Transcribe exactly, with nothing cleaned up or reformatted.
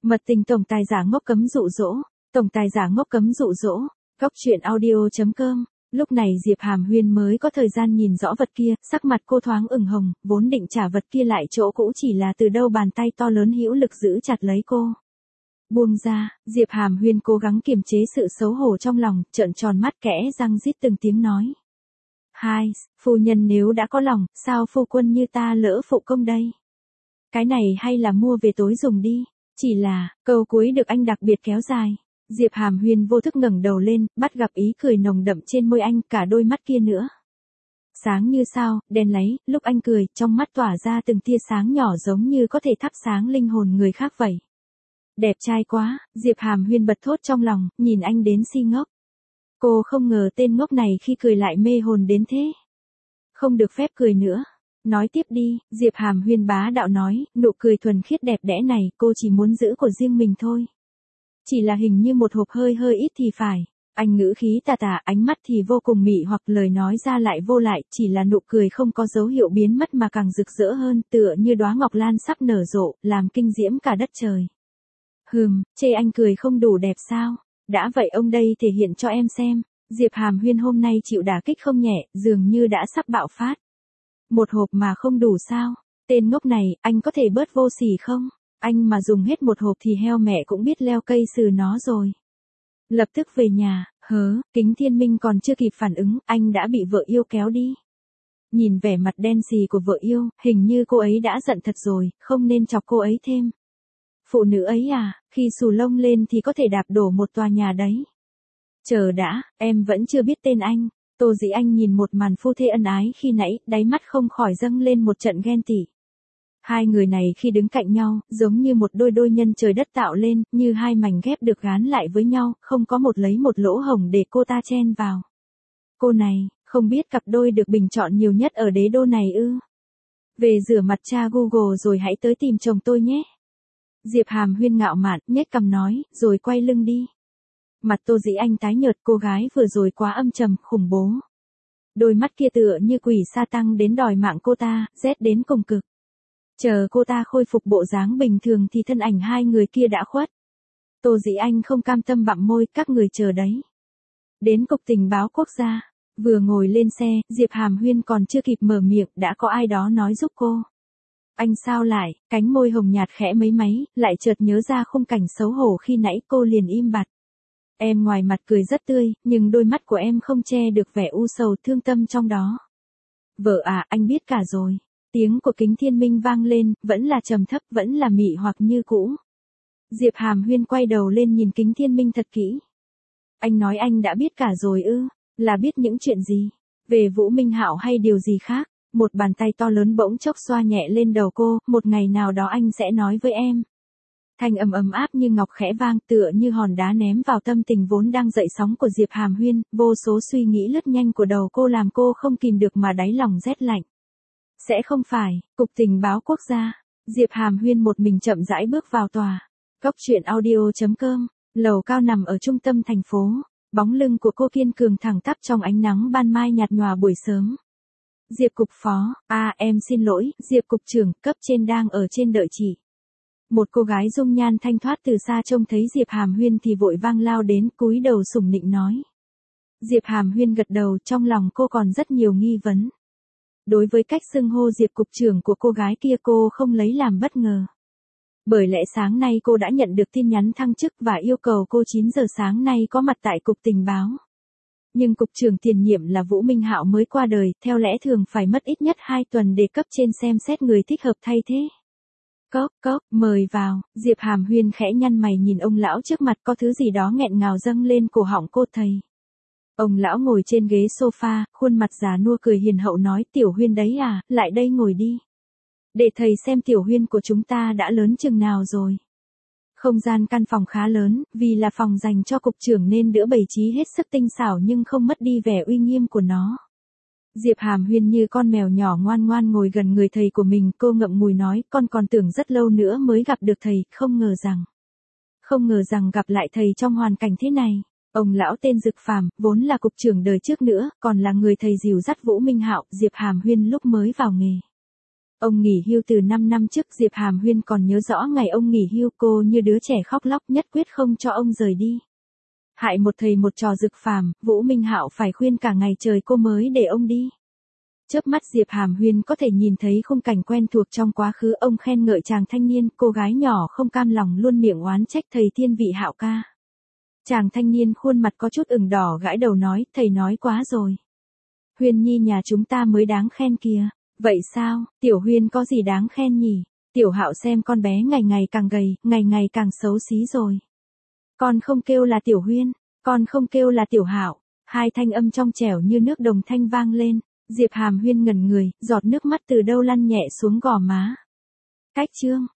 Mật tình tổng tài giả ngốc cấm dụ dỗ, tổng tài giả ngốc cấm dụ dỗ, góc chuyện audio chấm com. Lúc này Diệp Hàm Huyên mới có thời gian nhìn rõ vật kia, sắc mặt cô thoáng ửng hồng, vốn định trả vật kia lại chỗ cũ chỉ là từ đâu bàn tay to lớn hữu lực giữ chặt lấy cô. Buông ra, Diệp Hàm Huyên cố gắng kiềm chế sự xấu hổ trong lòng, trợn tròn mắt kẽ răng rít từng tiếng nói. Hai, phu nhân nếu đã có lòng, sao phu quân như ta lỡ phụ công đây? Cái này hay là mua về tối dùng đi, chỉ là, câu cuối được anh đặc biệt kéo dài. Diệp Hàm Huyên vô thức ngẩng đầu lên, bắt gặp ý cười nồng đậm trên môi anh, cả đôi mắt kia nữa. Sáng như sao, đen láy, lúc anh cười, trong mắt tỏa ra từng tia sáng nhỏ giống như có thể thắp sáng linh hồn người khác vậy. Đẹp trai quá, Diệp Hàm Huyên bật thốt trong lòng, nhìn anh đến si ngốc. Cô không ngờ tên ngốc này khi cười lại mê hồn đến thế. Không được phép cười nữa. Nói tiếp đi, Diệp Hàm Huyên bá đạo nói, nụ cười thuần khiết đẹp đẽ này, cô chỉ muốn giữ của riêng mình thôi. Chỉ là hình như một hộp hơi hơi ít thì phải. Anh ngữ khí tà tà, ánh mắt thì vô cùng mị hoặc lời nói ra lại vô lại, chỉ là nụ cười không có dấu hiệu biến mất mà càng rực rỡ hơn, tựa như đóa ngọc lan sắp nở rộ, làm kinh diễm cả đất trời. Hừm, chê anh cười không đủ đẹp sao? Đã vậy ông đây thể hiện cho em xem. Diệp Hàm Huyên hôm nay chịu đả kích không nhẹ, dường như đã sắp bạo phát. Một hộp mà không đủ sao? Tên ngốc này, anh có thể bớt vô sỉ không? Anh mà dùng hết một hộp thì heo mẹ cũng biết leo cây sừ nó rồi. Lập tức về nhà, hớ, Kính Thiên Minh còn chưa kịp phản ứng, anh đã bị vợ yêu kéo đi. Nhìn vẻ mặt đen xì của vợ yêu, hình như cô ấy đã giận thật rồi, không nên chọc cô ấy thêm. Phụ nữ ấy à, khi xù lông lên thì có thể đạp đổ một tòa nhà đấy. Chờ đã, em vẫn chưa biết tên anh. Tô Dĩ Anh nhìn một màn phu thê ân ái khi nãy, đáy mắt không khỏi dâng lên một trận ghen tị. Hai người này khi đứng cạnh nhau, giống như một đôi đôi nhân trời đất tạo lên, như hai mảnh ghép được gán lại với nhau, không có một lấy một lỗ hổng để cô ta chen vào. Cô này, không biết cặp đôi được bình chọn nhiều nhất ở đế đô này ư? Về rửa mặt tra Google rồi hãy tới tìm chồng tôi nhé. Diệp Hàm Huyên ngạo mạn, nhếch cằm nói, rồi quay lưng đi. Mặt Tô Dĩ Anh tái nhợt, cô gái vừa rồi quá âm trầm, khủng bố. Đôi mắt kia tựa như quỷ sa tăng đến đòi mạng cô ta, rét đến cùng cực. Chờ cô ta khôi phục bộ dáng bình thường thì thân ảnh hai người kia đã khuất. Tô Dĩ Anh không cam tâm bặm môi, các người chờ đấy. Đến Cục Tình báo Quốc gia, vừa ngồi lên xe, Diệp Hàm Huyên còn chưa kịp mở miệng, đã có ai đó nói giúp cô. Anh sao lại, cánh môi hồng nhạt khẽ mấy máy, lại chợt nhớ ra khung cảnh xấu hổ khi nãy, cô liền im bặt. Em ngoài mặt cười rất tươi, nhưng đôi mắt của em không che được vẻ u sầu thương tâm trong đó. Vợ à, anh biết cả rồi. Tiếng của Kính Thiên Minh vang lên, vẫn là trầm thấp, vẫn là mị hoặc như cũ. Diệp Hàm Huyên quay đầu lên nhìn Kính Thiên Minh thật kỹ. Anh nói anh đã biết cả rồi ư? Là biết những chuyện gì? Về Vũ Minh Hạo hay điều gì khác? Một bàn tay to lớn bỗng chốc xoa nhẹ lên đầu cô, một ngày nào đó anh sẽ nói với em. Thanh âm ấm áp như ngọc khẽ vang, tựa như hòn đá ném vào tâm tình vốn đang dậy sóng của Diệp Hàm Huyên, vô số suy nghĩ lướt nhanh của đầu cô làm cô không kìm được mà đáy lòng rét lạnh. Sẽ không phải, Cục Tình báo Quốc gia. Diệp Hàm Huyên một mình chậm rãi bước vào tòa. Góc chuyện audio chấm com, lầu cao nằm ở trung tâm thành phố. Bóng lưng của cô kiên cường thẳng tắp trong ánh nắng ban mai nhạt nhòa buổi sớm. Diệp cục phó, à em xin lỗi, Diệp cục trưởng, cấp trên đang ở trên đợi chị. Một cô gái dung nhan thanh thoát từ xa trông thấy Diệp Hàm Huyên thì vội vang lao đến, cúi đầu sủng nịnh nói. Diệp Hàm Huyên gật đầu, trong lòng cô còn rất nhiều nghi vấn. Đối với cách xưng hô Diệp cục trưởng của cô gái kia cô không lấy làm bất ngờ. Bởi lẽ sáng nay cô đã nhận được tin nhắn thăng chức và yêu cầu cô chín giờ sáng nay có mặt tại Cục Tình báo. Nhưng cục trưởng tiền nhiệm là Vũ Minh Hạo mới qua đời, theo lẽ thường phải mất ít nhất hai tuần để cấp trên xem xét người thích hợp thay thế. Cốc, cốc, mời vào, Diệp Hàm Huyên khẽ nhăn mày nhìn ông lão trước mặt, có thứ gì đó nghẹn ngào dâng lên cổ họng cô thầy. Ông lão ngồi trên ghế sofa, khuôn mặt già nua cười hiền hậu nói, Tiểu Huyên đấy à, lại đây ngồi đi. Để thầy xem Tiểu Huyên của chúng ta đã lớn chừng nào rồi. Không gian căn phòng khá lớn, vì là phòng dành cho cục trưởng nên đỡ bày trí hết sức tinh xảo nhưng không mất đi vẻ uy nghiêm của nó. Diệp Hàm Huyên như con mèo nhỏ ngoan ngoan ngồi gần người thầy của mình, cô ngậm ngùi nói, con còn tưởng rất lâu nữa mới gặp được thầy, không ngờ rằng. Không ngờ rằng gặp lại thầy trong hoàn cảnh thế này. Ông lão tên Dực Phàm, vốn là cục trưởng đời trước nữa, còn là người thầy dìu dắt Vũ Minh Hạo, Diệp Hàm Huyên lúc mới vào nghề. Ông nghỉ hưu từ năm năm trước, Diệp Hàm Huyên còn nhớ rõ ngày ông nghỉ hưu, cô như đứa trẻ khóc lóc nhất quyết không cho ông rời đi. Hại một thầy một trò Dực Phàm, Vũ Minh Hạo phải khuyên cả ngày trời cô mới để ông đi. Chớp mắt Diệp Hàm Huyên có thể nhìn thấy khung cảnh quen thuộc trong quá khứ, ông khen ngợi chàng thanh niên, cô gái nhỏ không cam lòng luôn miệng oán trách thầy thiên vị Hạo ca. Chàng thanh niên khuôn mặt có chút ửng đỏ gãi đầu nói, thầy nói quá rồi. Huyên nhi nhà chúng ta mới đáng khen kìa. Vậy sao, Tiểu Huyên có gì đáng khen nhỉ? Tiểu Hạo xem con bé ngày ngày càng gầy, ngày ngày càng xấu xí rồi. Con không kêu là Tiểu Huyên, con không kêu là Tiểu Hạo. Hai thanh âm trong trẻo như nước đồng thanh vang lên. Diệp Hàm Huyên ngẩn người, giọt nước mắt từ đâu lăn nhẹ xuống gò má. Cách chương